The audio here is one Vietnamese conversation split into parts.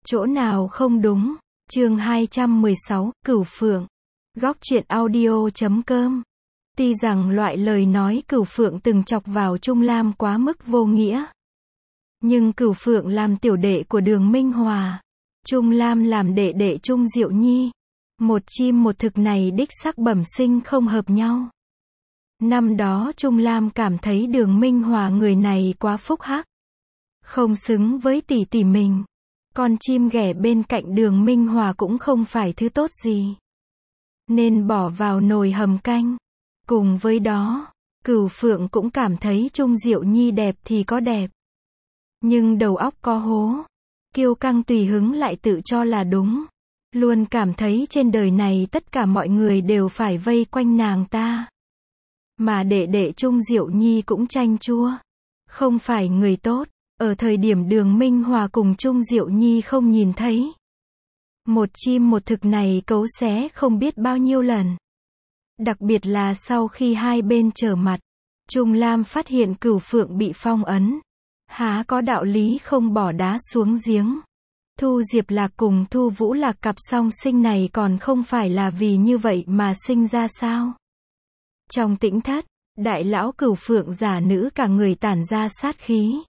Chỗ nào không đúng? Chương 216, Cửu Phượng. Góc truyện audio.com. Tuy rằng loại lời nói Cửu Phượng từng chọc vào Trung Lam quá mức vô nghĩa, nhưng Cửu Phượng làm tiểu đệ của Đường Minh Hòa, Trung Lam làm đệ đệ Trung Diệu Nhi. Một chim một thực này đích xác bẩm sinh không hợp nhau. Năm đó Trung Lam cảm thấy Đường Minh Hòa người này quá phúc hắc, không xứng với tỷ tỷ mình. Con chim ghẻ bên cạnh Đường Minh Hòa cũng không phải thứ tốt gì, nên bỏ vào nồi hầm canh. Cùng với đó, Cửu Phượng cũng cảm thấy Trung Diệu Nhi đẹp thì có đẹp, nhưng đầu óc có hố, kiêu căng tùy hứng lại tự cho là đúng. Luôn cảm thấy trên đời này tất cả mọi người đều phải vây quanh nàng ta. Mà đệ đệ Trung Diệu Nhi cũng chanh chua, không phải người tốt. Ở thời điểm Đường Minh Hòa cùng Trung Diệu Nhi không nhìn thấy, một chim một thực này cấu xé không biết bao nhiêu lần. Đặc biệt là sau khi hai bên trở mặt, Trung Lam phát hiện Cửu Phượng bị phong ấn, há có đạo lý không bỏ đá xuống giếng. Thu Diệp Lạc cùng Thu Vũ Lạc cặp song sinh này còn không phải là vì như vậy mà sinh ra sao? Trong tĩnh thất, đại lão Cửu Phượng giả nữ cả người tản ra sát khí,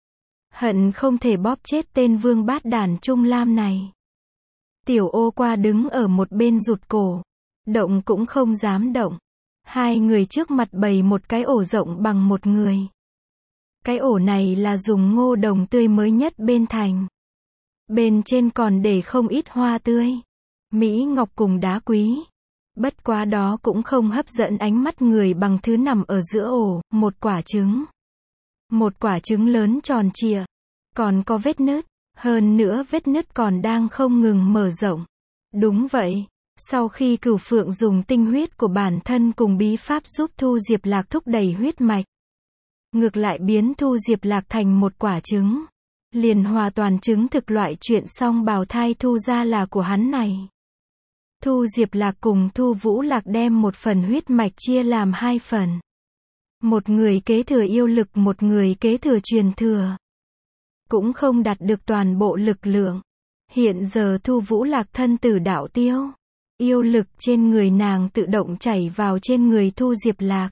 hận không thể bóp chết tên vương bát đàn Trung Lam này. Tiểu Ô Qua đứng ở một bên rụt cổ, động cũng không dám động. Hai người trước mặt bày một cái ổ rộng bằng một người. Cái ổ này là dùng ngô đồng tươi mới nhất bên thành. Bên trên còn để không ít hoa tươi, mỹ ngọc cùng đá quý. Bất quá đó cũng không hấp dẫn ánh mắt người bằng thứ nằm ở giữa ổ, một quả trứng. Một quả trứng lớn tròn trịa, còn có vết nứt, hơn nữa vết nứt còn đang không ngừng mở rộng. Đúng vậy, sau khi Cửu Phượng dùng tinh huyết của bản thân cùng bí pháp giúp Thu Diệp Lạc thúc đẩy huyết mạch, ngược lại biến Thu Diệp Lạc thành một quả trứng, liền hòa toàn chứng thực loại chuyện song bào thai Thu ra là của hắn này. Thu Diệp Lạc cùng Thu Vũ Lạc đem một phần huyết mạch chia làm hai phần. Một người kế thừa yêu lực, một người kế thừa truyền thừa. Cũng không đạt được toàn bộ lực lượng. Hiện giờ Thu Vũ Lạc thân tử đạo tiêu, yêu lực trên người nàng tự động chảy vào trên người Thu Diệp Lạc.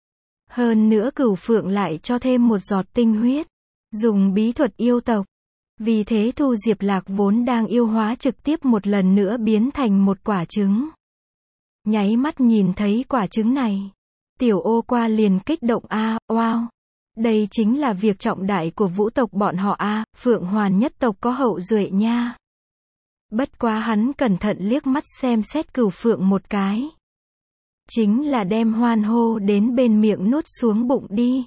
Hơn nữa Cửu Phượng lại cho thêm một giọt tinh huyết, dùng bí thuật yêu tộc. Vì thế Thu Diệp Lạc vốn đang yêu hóa trực tiếp một lần nữa biến thành một quả trứng. Nháy mắt nhìn thấy quả trứng này, Tiểu Ô Qua liền kích động wow. Đây chính là việc trọng đại của vũ tộc bọn họ Phượng Hoàn nhất tộc có hậu duệ nha. Bất quá hắn cẩn thận liếc mắt xem xét Cửu Phượng một cái, chính là đem hoan hô đến bên miệng nuốt xuống bụng đi.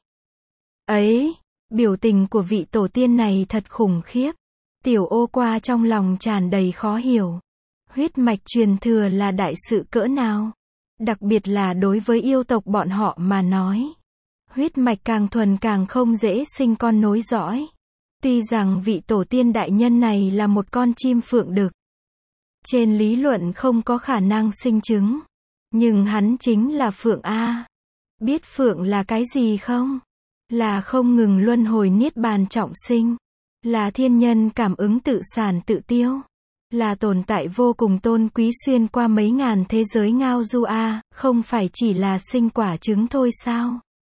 Ấy, biểu tình của vị tổ tiên này thật khủng khiếp. Tiểu Ô Qua trong lòng tràn đầy khó hiểu. Huyết mạch truyền thừa là đại sự cỡ nào? Đặc biệt là đối với yêu tộc bọn họ mà nói, huyết mạch càng thuần càng không dễ sinh con nối dõi. Tuy rằng vị tổ tiên đại nhân này là một con chim phượng đực, trên lý luận không có khả năng sinh trứng, nhưng hắn chính là phượng Biết phượng là cái gì không? Là không ngừng luân hồi niết bàn trọng sinh, là thiên nhân cảm ứng tự sản tự tiêu, là tồn tại vô cùng tôn quý xuyên qua mấy ngàn thế giới ngao du không phải chỉ là sinh quả trứng thôi sao?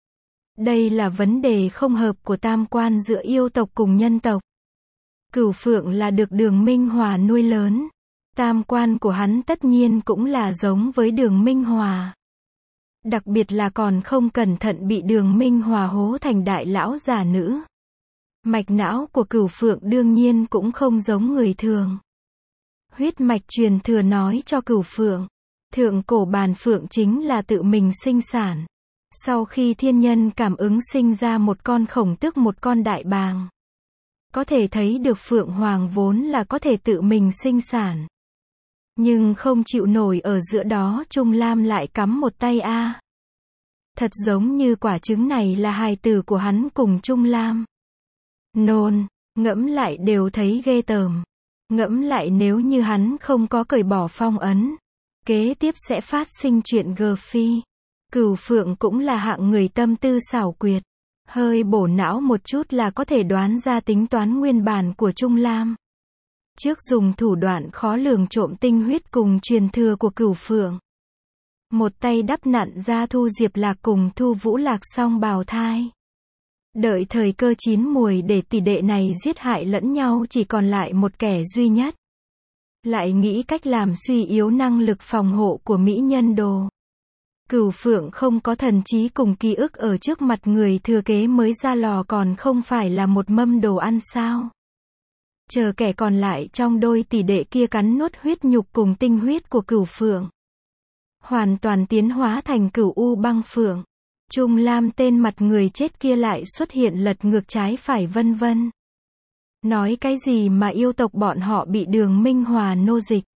Đây là vấn đề không hợp của tam quan giữa yêu tộc cùng nhân tộc. Cửu Phượng là được Đường Minh Hòa nuôi lớn, tam quan của hắn tất nhiên cũng là giống với Đường Minh Hòa. Đặc biệt là còn không cẩn thận bị Đường Minh Hòa hố thành đại lão giả nữ. Mạch não của Cửu Phượng đương nhiên cũng không giống người thường. Huyết mạch truyền thừa nói cho Cửu Phượng, thượng cổ bàn phượng chính là tự mình sinh sản. Sau khi thiên nhân cảm ứng sinh ra một con khổng tước một con đại bàng. Có thể thấy được Phượng Hoàng vốn là có thể tự mình sinh sản. Nhưng không chịu nổi ở giữa đó Trung Lam lại cắm một tay Thật giống như quả trứng này là hài tử của hắn cùng Trung Lam. Nôn, ngẫm lại đều thấy ghê tởm. Ngẫm lại nếu như hắn không có cởi bỏ phong ấn, kế tiếp sẽ phát sinh chuyện gờ phi. Cửu Phượng cũng là hạng người tâm tư xảo quyệt, hơi bổ não một chút là có thể đoán ra tính toán nguyên bản của Trung Lam. Trước dùng thủ đoạn khó lường trộm tinh huyết cùng truyền thừa của Cửu Phượng. Một tay đắp nặn ra Thu Diệp Lạc cùng Thu Vũ Lạc song bào thai. Đợi thời cơ chín muồi để tỷ đệ này giết hại lẫn nhau chỉ còn lại một kẻ duy nhất. Lại nghĩ cách làm suy yếu năng lực phòng hộ của mỹ nhân đồ. Cửu Phượng không có thần trí cùng ký ức ở trước mặt người thừa kế mới ra lò còn không phải là một mâm đồ ăn sao. Chờ kẻ còn lại trong đôi tỷ đệ kia cắn nuốt huyết nhục cùng tinh huyết của Cửu Phượng. Hoàn toàn tiến hóa thành Cửu U Băng Phượng. Trung Lam tên mặt người chết kia lại xuất hiện lật ngược trái phải vân vân. Nói cái gì mà yêu tộc bọn họ bị Đường Minh Hòa nô dịch.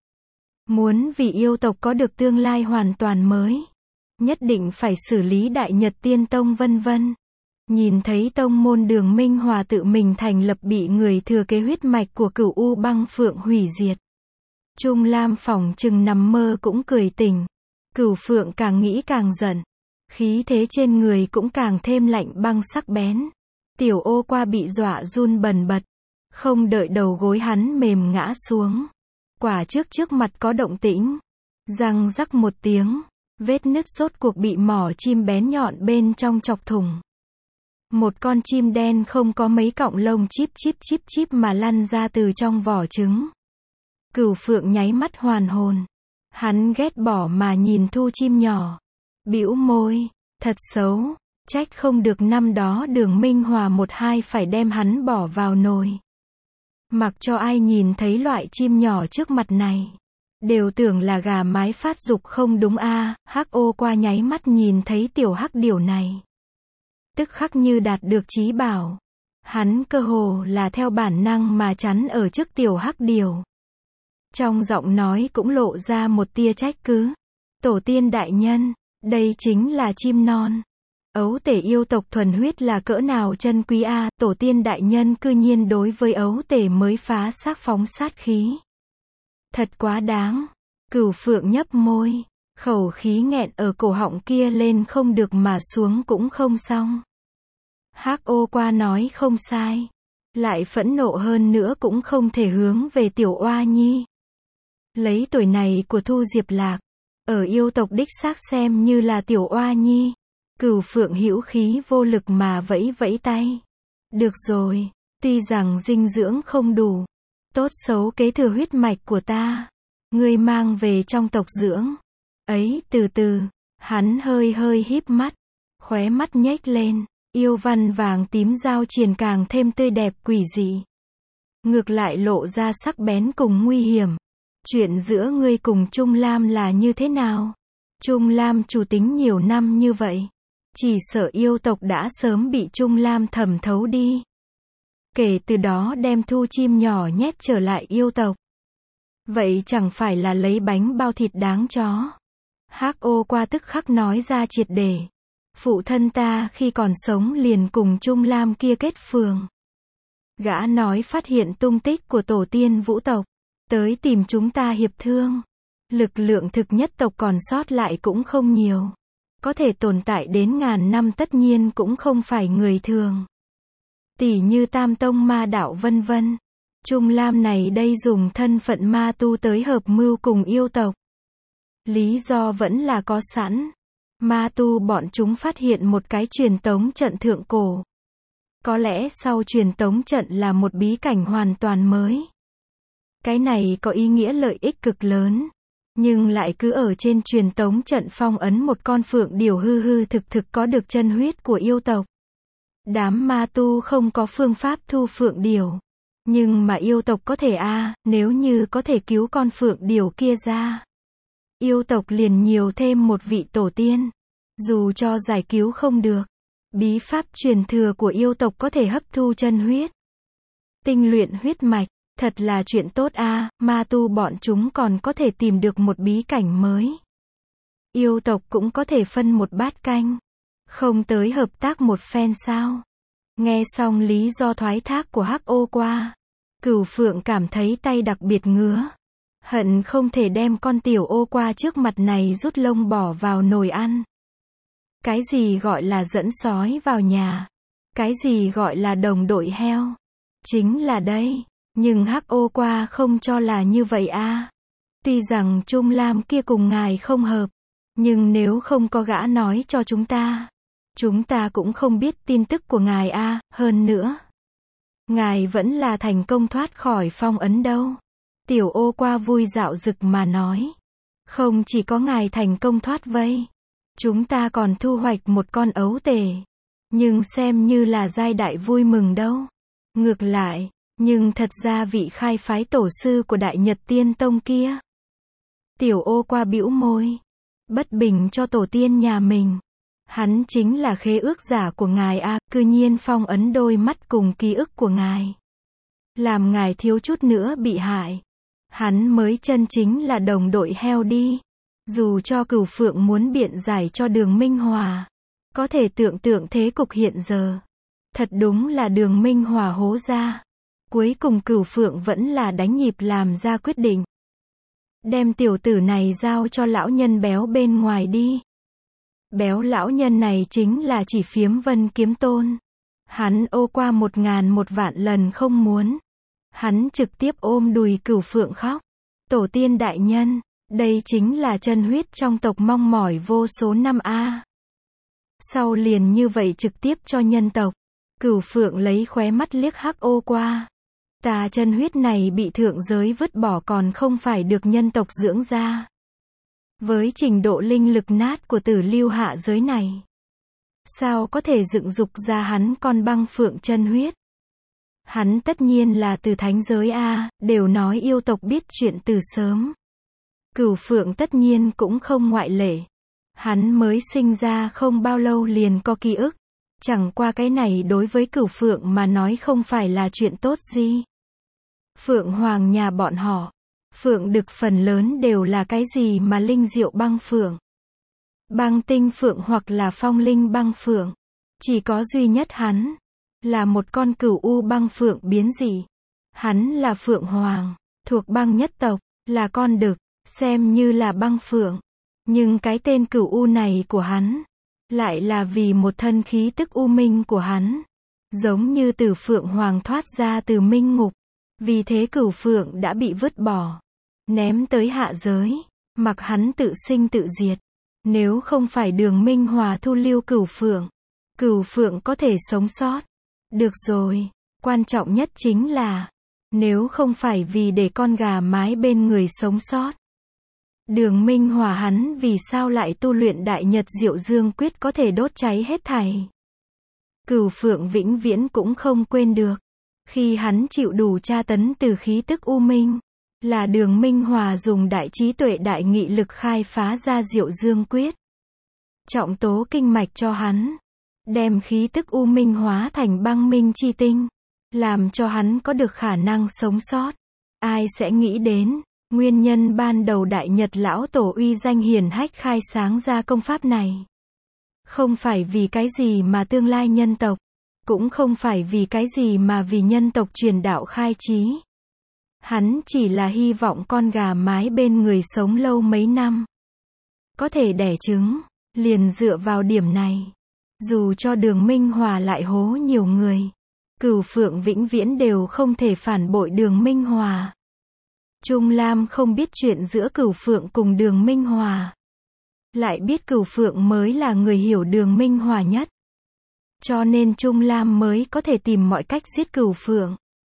Muốn vì yêu tộc có được tương lai hoàn toàn mới. Nhất định phải xử lý Đại Nhật Tiên Tông vân vân. Nhìn thấy tông môn Đường Minh Hòa tự mình thành lập bị người thừa kế huyết mạch của Cửu U Băng Phượng hủy diệt. Trung Lam phỏng chừng nằm mơ cũng cười tỉnh. Cửu Phượng càng nghĩ càng giận. Khí thế trên người cũng càng thêm lạnh băng sắc bén. Tiểu Ô Qua bị dọa run bần bật. Không đợi đầu gối hắn mềm ngã xuống. Quả trước mặt có động tĩnh. Răng rắc một tiếng. Vết nứt rốt cuộc bị mỏ chim bén nhọn bên trong chọc thủng. Một con chim đen không có mấy cọng lông chíp mà lăn ra từ trong vỏ trứng. Cửu Phượng nháy mắt hoàn hồn. Hắn ghét bỏ mà nhìn Thu chim nhỏ. Bĩu môi, thật xấu, trách không được năm đó Đường Minh Hòa một hai phải đem hắn bỏ vào nồi. Mặc cho ai nhìn thấy loại chim nhỏ trước mặt này, đều tưởng là gà mái phát dục không đúng a. Hắc Ô Qua nháy mắt nhìn thấy tiểu hắc điểu này. Tức khắc như đạt được chí bảo. Hắn cơ hồ là theo bản năng mà chắn ở trước tiểu hắc điểu. Trong giọng nói cũng lộ ra một tia trách cứ. Tổ tiên đại nhân, đây chính là chim non. Ấu tể yêu tộc thuần huyết là cỡ nào chân quý a. Tổ tiên đại nhân cư nhiên đối với ấu tể mới phá xác phóng sát khí. Thật quá đáng. Cửu Phượng nhấp môi. Khẩu khí nghẹn ở cổ họng kia lên không được mà xuống cũng không xong. Hắc Ô Qua nói không sai. Lại phẫn nộ hơn nữa cũng không thể hướng về tiểu oa nhi. Lấy tuổi này của Thu Diệp Lạc. Ở yêu tộc đích xác xem như là tiểu oa nhi. Cửu Phượng hữu khí vô lực mà vẫy vẫy tay. Được rồi. Tuy rằng dinh dưỡng không đủ. Tốt xấu kế thừa huyết mạch của ta. Ngươi mang về trong tộc dưỡng. Ấy từ từ. Hắn hơi híp mắt. Khóe mắt nhếch lên. Yêu văn vàng tím giao triền càng thêm tươi đẹp quỷ dị. Ngược lại lộ ra sắc bén cùng nguy hiểm. Chuyện giữa ngươi cùng Trung Lam là như thế nào? Trung Lam chủ tính nhiều năm như vậy. Chỉ sợ yêu tộc đã sớm bị Trung Lam thẩm thấu đi. Kể từ đó đem Thu chim nhỏ nhét trở lại yêu tộc. Vậy chẳng phải là lấy bánh bao thịt đáng chó. Hắc Ô Qua tức khắc nói ra triệt để. Phụ thân ta khi còn sống liền cùng Trung Lam kia kết phường. Gã nói phát hiện tung tích của tổ tiên vũ tộc. Tới tìm chúng ta hiệp thương. Lực lượng thực nhất tộc còn sót lại cũng không nhiều. Có thể tồn tại đến ngàn năm tất nhiên cũng không phải người thường. Tỷ như Tam Tông ma đạo vân vân. Trung Lam này đây dùng thân phận ma tu tới hợp mưu cùng yêu tộc. Lý do vẫn là có sẵn. Ma tu bọn chúng phát hiện một cái truyền tống trận thượng cổ. Có lẽ sau truyền tống trận là một bí cảnh hoàn toàn mới. Cái này có ý nghĩa lợi ích cực lớn. Nhưng lại cứ ở trên truyền tống trận phong ấn một con phượng điểu hư thực có được chân huyết của yêu tộc. Đám ma tu không có phương pháp thu phượng điểu. Nhưng mà yêu tộc có thể nếu như có thể cứu con phượng điểu kia ra. Yêu tộc liền nhiều thêm một vị tổ tiên. Dù cho giải cứu không được. Bí pháp truyền thừa của yêu tộc có thể hấp thu chân huyết. Tinh luyện huyết mạch. Thật là chuyện tốt ma tu bọn chúng còn có thể tìm được một bí cảnh mới. Yêu tộc cũng có thể phân một bát canh. Không tới hợp tác một phen sao? Nghe xong lý do thoái thác của Hắc Ô Qua. Cửu Phượng cảm thấy tay đặc biệt ngứa. Hận không thể đem con tiểu ô qua trước mặt này rút lông bỏ vào nồi ăn. Cái gì gọi là dẫn sói vào nhà? Cái gì gọi là đồng đội heo? Chính là đây. Nhưng Hắc Ô Qua không cho là như vậy a. Tuy rằng Trung Lam kia cùng ngài không hợp, nhưng nếu không có gã nói cho chúng ta cũng không biết tin tức của ngài a, hơn nữa. Ngài vẫn là thành công thoát khỏi phong ấn đâu. Tiểu Ô Qua vui dạo dực mà nói. Không chỉ có ngài thành công thoát vây, chúng ta còn thu hoạch một con ấu tể. Nhưng xem như là giai đại vui mừng đâu. Ngược lại, nhưng thật ra vị khai phái tổ sư của Đại Nhật Tiên Tông kia. Tiểu Ô Qua bĩu môi. Bất bình cho tổ tiên nhà mình. Hắn chính là khế ước giả của ngài a, cư nhiên phong ấn đôi mắt cùng ký ức của ngài. Làm ngài thiếu chút nữa bị hại. Hắn mới chân chính là đồng đội heo đi. Dù cho Cửu Phượng muốn biện giải cho Đường Minh Hòa, có thể tưởng tượng thế cục hiện giờ. Thật đúng là Đường Minh Hòa hố ra. Cuối cùng Cửu Phượng vẫn là đánh nhịp làm ra quyết định. Đem tiểu tử này giao cho lão nhân béo bên ngoài đi. Béo lão nhân này chính là chỉ phiếm Vân Kiếm Tôn. Hắn ô qua 1000-10000 lần không muốn. Hắn trực tiếp ôm đùi Cửu Phượng khóc. Tổ tiên đại nhân, đây chính là chân huyết trong tộc mong mỏi vô số năm a. Sau liền như vậy trực tiếp cho nhân tộc. Cửu Phượng lấy khóe mắt liếc Hắc Ô Qua. Ta chân huyết này bị thượng giới vứt bỏ còn không phải được nhân tộc dưỡng ra. Với trình độ linh lực nát của Tử Lưu hạ giới này, sao có thể dựng dục ra hắn con băng phượng chân huyết? Hắn tất nhiên là từ thánh giới a, đều nói yêu tộc biết chuyện từ sớm. Cửu Phượng tất nhiên cũng không ngoại lệ. Hắn mới sinh ra không bao lâu liền có ký ức. Chẳng qua cái này đối với Cửu Phượng mà nói không phải là chuyện tốt gì. Phượng Hoàng nhà bọn họ, Phượng Đực phần lớn đều là cái gì mà linh diệu băng phượng, băng tinh phượng hoặc là phong linh băng phượng. Chỉ có duy nhất hắn, là một con cửu u băng phượng biến dị. Hắn là Phượng Hoàng, thuộc băng nhất tộc, là con đực, xem như là băng phượng. Nhưng cái tên cửu u này của hắn, lại là vì một thân khí tức u minh của hắn. Giống như từ Phượng Hoàng thoát ra từ minh ngục. Vì thế Cửu Phượng đã bị vứt bỏ, ném tới hạ giới, mặc hắn tự sinh tự diệt. Nếu không phải Đường Minh Hòa thu lưu Cửu Phượng có thể sống sót. Được rồi, quan trọng nhất chính là, nếu không phải vì để con gà mái bên người sống sót, Đường Minh Hòa hắn vì sao lại tu luyện Đại Nhật Diệu Dương Quyết có thể đốt cháy hết thảy. Cửu Phượng vĩnh viễn cũng không quên được. Khi hắn chịu đủ tra tấn từ khí tức u minh, là Đường Minh Hòa dùng đại trí tuệ đại nghị lực khai phá ra Diệu Dương Quyết. Trọng tố kinh mạch cho hắn, đem khí tức u minh hóa thành băng minh chi tinh, làm cho hắn có được khả năng sống sót. Ai sẽ nghĩ đến, nguyên nhân ban đầu Đại Nhật lão tổ uy danh hiển hách khai sáng ra công pháp này. Không phải vì cái gì mà tương lai nhân tộc, cũng không phải vì cái gì mà vì nhân tộc truyền đạo khai chí. Hắn chỉ là hy vọng con gà mái bên người sống lâu mấy năm, có thể đẻ trứng, liền dựa vào điểm này. Dù cho Đường Minh Hòa lại hố nhiều người, Cửu Phượng vĩnh viễn đều không thể phản bội Đường Minh Hòa. Trung Lam không biết chuyện giữa Cửu Phượng cùng Đường Minh Hòa, lại biết Cửu Phượng mới là người hiểu Đường Minh Hòa nhất. Cho nên Trung Lam mới có thể tìm mọi cách giết Cửu Phượng.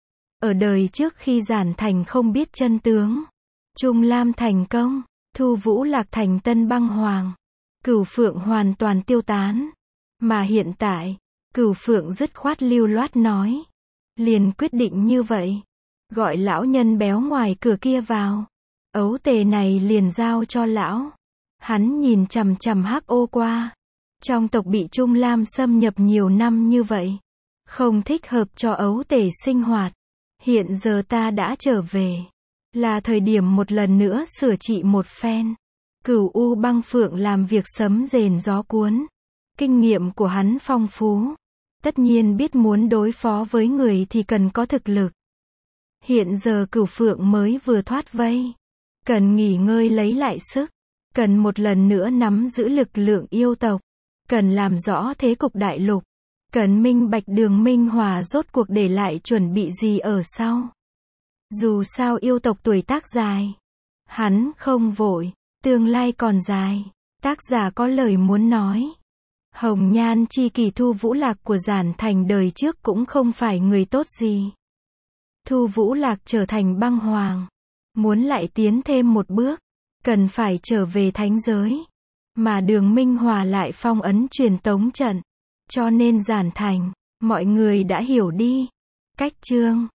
Ở đời trước khi Giản Thành không biết chân tướng, Trung Lam thành công, thu Vũ Lạc thành tân băng hoàng. Cửu Phượng hoàn toàn tiêu tán. Mà hiện tại, Cửu Phượng dứt khoát lưu loát nói. Liền quyết định như vậy. Gọi lão nhân béo ngoài cửa kia vào. Ấu tề này liền giao cho lão. Hắn nhìn chằm chằm Hắc Ô Qua. Trong tộc bị Trung Lam xâm nhập nhiều năm như vậy, không thích hợp cho ấu tể sinh hoạt. Hiện giờ ta đã trở về, là thời điểm một lần nữa sửa trị một phen. Cửu U băng phượng làm việc sấm rền gió cuốn. Kinh nghiệm của hắn phong phú. Tất nhiên biết muốn đối phó với người thì cần có thực lực. Hiện giờ Cửu Phượng mới vừa thoát vây, cần nghỉ ngơi lấy lại sức, cần một lần nữa nắm giữ lực lượng yêu tộc, cần làm rõ thế cục đại lục, cần minh bạch Đường Minh Hòa rốt cuộc để lại chuẩn bị gì ở sau. Dù sao yêu tộc tuổi tác dài. Hắn không vội, tương lai còn dài. Tác giả có lời muốn nói. Hồng Nhan chi kỷ Thu Vũ Lạc của Giản Thành đời trước cũng không phải người tốt gì. Thu Vũ Lạc trở thành băng hoàng. Muốn lại tiến thêm một bước, cần phải trở về thánh giới. Mà Đường Minh Hòa lại phong ấn truyền tống trận. Cho nên Giản Thành, mọi người đã hiểu đi. Cách chương